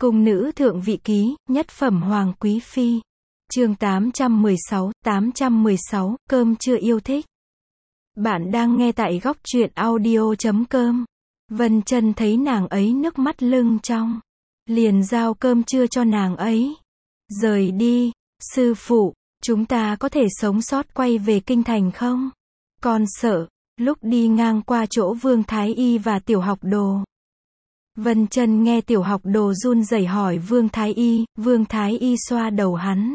Cung nữ thượng vị ký, nhất phẩm hoàng quý phi. Chương 816, cơm trưa yêu thích. Bạn đang nghe tại góc truyện audio.com. Vân Chân thấy nàng ấy nước mắt lưng tròng, liền giao cơm trưa cho nàng ấy. Rời đi, sư phụ, chúng ta có thể sống sót quay về kinh thành không? Con sợ. Lúc đi ngang qua chỗ Vương Thái Y và Tiểu Học Đồ, Vân Chân nghe Tiểu Học Đồ run rẩy hỏi Vương Thái Y xoa đầu hắn.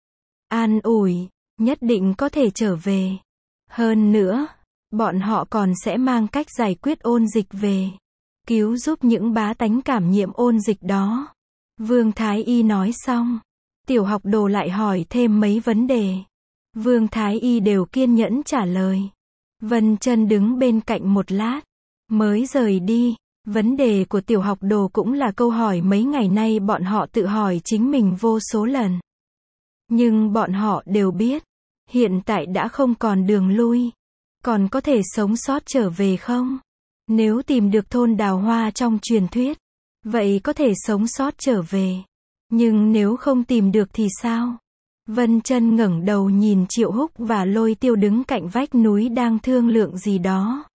An ủi, nhất định có thể trở về. Hơn nữa, bọn họ còn sẽ mang cách giải quyết ôn dịch về, cứu giúp những bá tánh cảm nhiễm ôn dịch đó. Vương Thái Y nói xong, Tiểu Học Đồ lại hỏi thêm mấy vấn đề. Vương Thái Y đều kiên nhẫn trả lời. Vân Chân đứng bên cạnh một lát, mới rời đi. Vấn đề của Tiểu Học Đồ cũng là câu hỏi mấy ngày nay bọn họ tự hỏi chính mình vô số lần. Nhưng bọn họ đều biết, hiện tại đã không còn đường lui. Còn có thể sống sót trở về không? Nếu tìm được thôn đào hoa trong truyền thuyết, vậy có thể sống sót trở về. Nhưng nếu không tìm được thì sao? Vân Chân ngẩng đầu nhìn Triệu Húc và Lôi Tiêu đứng cạnh vách núi đang thương lượng gì đó.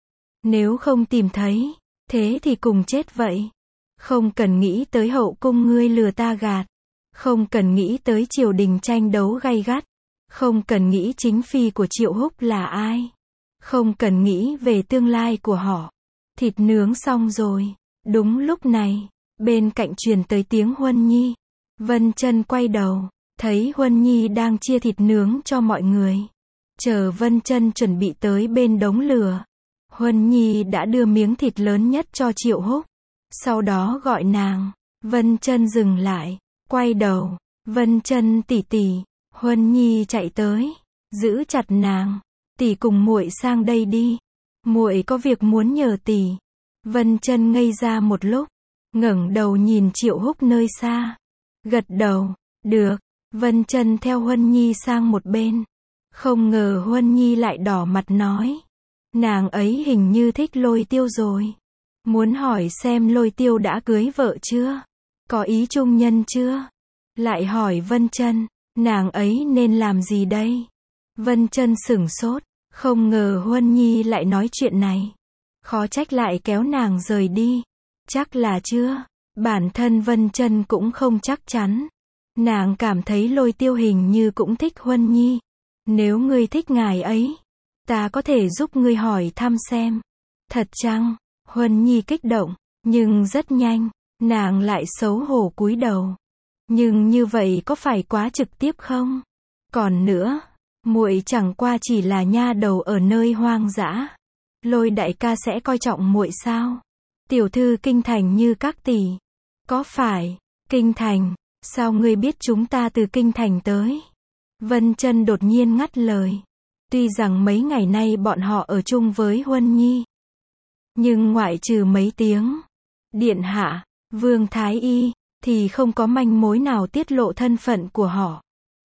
Nếu không tìm thấy, thế thì cùng chết vậy. Không cần nghĩ tới hậu cung ngươi lừa ta gạt. Không cần nghĩ tới triều đình tranh đấu gay gắt. Không cần nghĩ chính phi của Triệu Húc là ai. Không cần nghĩ về tương lai của họ. Thịt nướng xong rồi. Đúng lúc này, bên cạnh truyền tới tiếng Huân Nhi. Vân Chân quay đầu, thấy Huân Nhi đang chia thịt nướng cho mọi người. Chờ Vân Chân chuẩn bị tới bên đống lửa, Huân Nhi đã đưa miếng thịt lớn nhất cho Triệu Húc. Sau đó gọi nàng. Vân Chân dừng lại, quay đầu. Vân Chân tỷ tỷ. Huân Nhi chạy tới, giữ chặt nàng. Tỷ cùng muội sang đây đi. Muội có việc muốn nhờ tỷ. Vân Chân ngây ra một lúc, ngẩng đầu nhìn Triệu Húc nơi xa. Gật đầu, được. Vân Chân theo Huân Nhi sang một bên. Không ngờ Huân Nhi lại đỏ mặt nói. Nàng ấy hình như thích Lôi Tiêu rồi. Muốn hỏi xem Lôi Tiêu đã cưới vợ chưa? Có ý trung nhân chưa? Lại hỏi Vân Chân, nàng ấy nên làm gì đây? Vân Chân sửng sốt, không ngờ Huân Nhi lại nói chuyện này. Khó trách lại kéo nàng rời đi. Chắc là chưa? Bản thân Vân Chân cũng không chắc chắn. Nàng cảm thấy Lôi Tiêu hình như cũng thích Huân Nhi. Nếu ngươi thích ngài ấy, ta có thể giúp ngươi hỏi thăm xem. Thật chăng? Huân Nhi kích động, nhưng rất nhanh, nàng lại xấu hổ cúi đầu. Nhưng như vậy có phải quá trực tiếp không? Còn nữa, muội chẳng qua chỉ là nha đầu ở nơi hoang dã. Lôi đại ca sẽ coi trọng muội sao? Tiểu thư kinh thành như các tỷ. Có phải? Kinh thành? Sao ngươi biết chúng ta từ kinh thành tới? Vân Chân đột nhiên ngắt lời. Tuy rằng mấy ngày nay bọn họ ở chung với Huân Nhi, nhưng ngoại trừ mấy tiếng điện hạ, Vương Thái Y, thì không có manh mối nào tiết lộ thân phận của họ.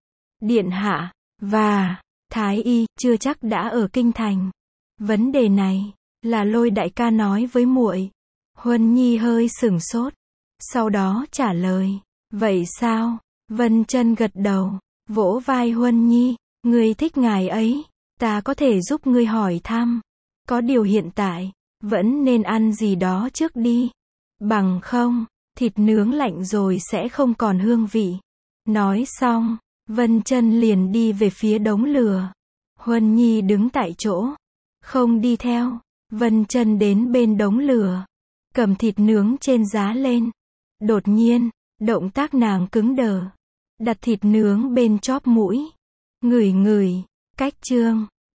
Điện hạ và Thái Y chưa chắc đã ở kinh thành. Vấn đề này là Lôi đại ca nói với muội. Huân Nhi hơi sửng sốt, sau đó trả lời. Vậy sao? Vân Chân gật đầu, vỗ vai Huân Nhi. Ngươi thích ngài ấy, ta có thể giúp ngươi hỏi thăm. Có điều hiện tại, vẫn nên ăn gì đó trước đi. Bằng không, thịt nướng lạnh rồi sẽ không còn hương vị. Nói xong, Vân Chân liền đi về phía đống lửa. Huân Nhi đứng tại chỗ, không đi theo. Vân Chân đến bên đống lửa, cầm thịt nướng trên giá lên. Đột nhiên, động tác nàng cứng đờ, đặt thịt nướng bên chóp mũi. Ngửi ngửi, cách chương.